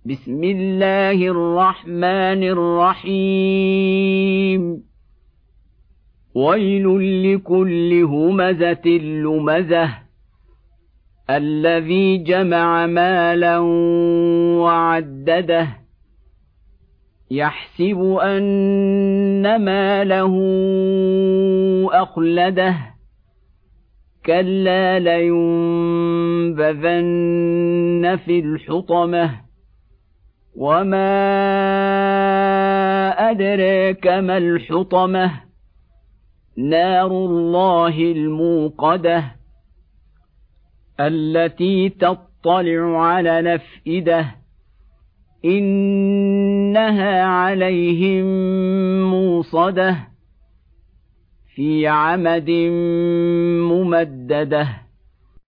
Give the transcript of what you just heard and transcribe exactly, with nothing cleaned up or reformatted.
بسم الله الرحمن الرحيم ويل لكل همزة لمزة الذي جمع مالا وعدده يحسب أن ماله أخلده كلا لينبذن في الحطمة وما أدراك ما الحطمة نار الله الموقدة التي تطلع على الأفئدة إنها عليهم موصدة في عمد ممدده.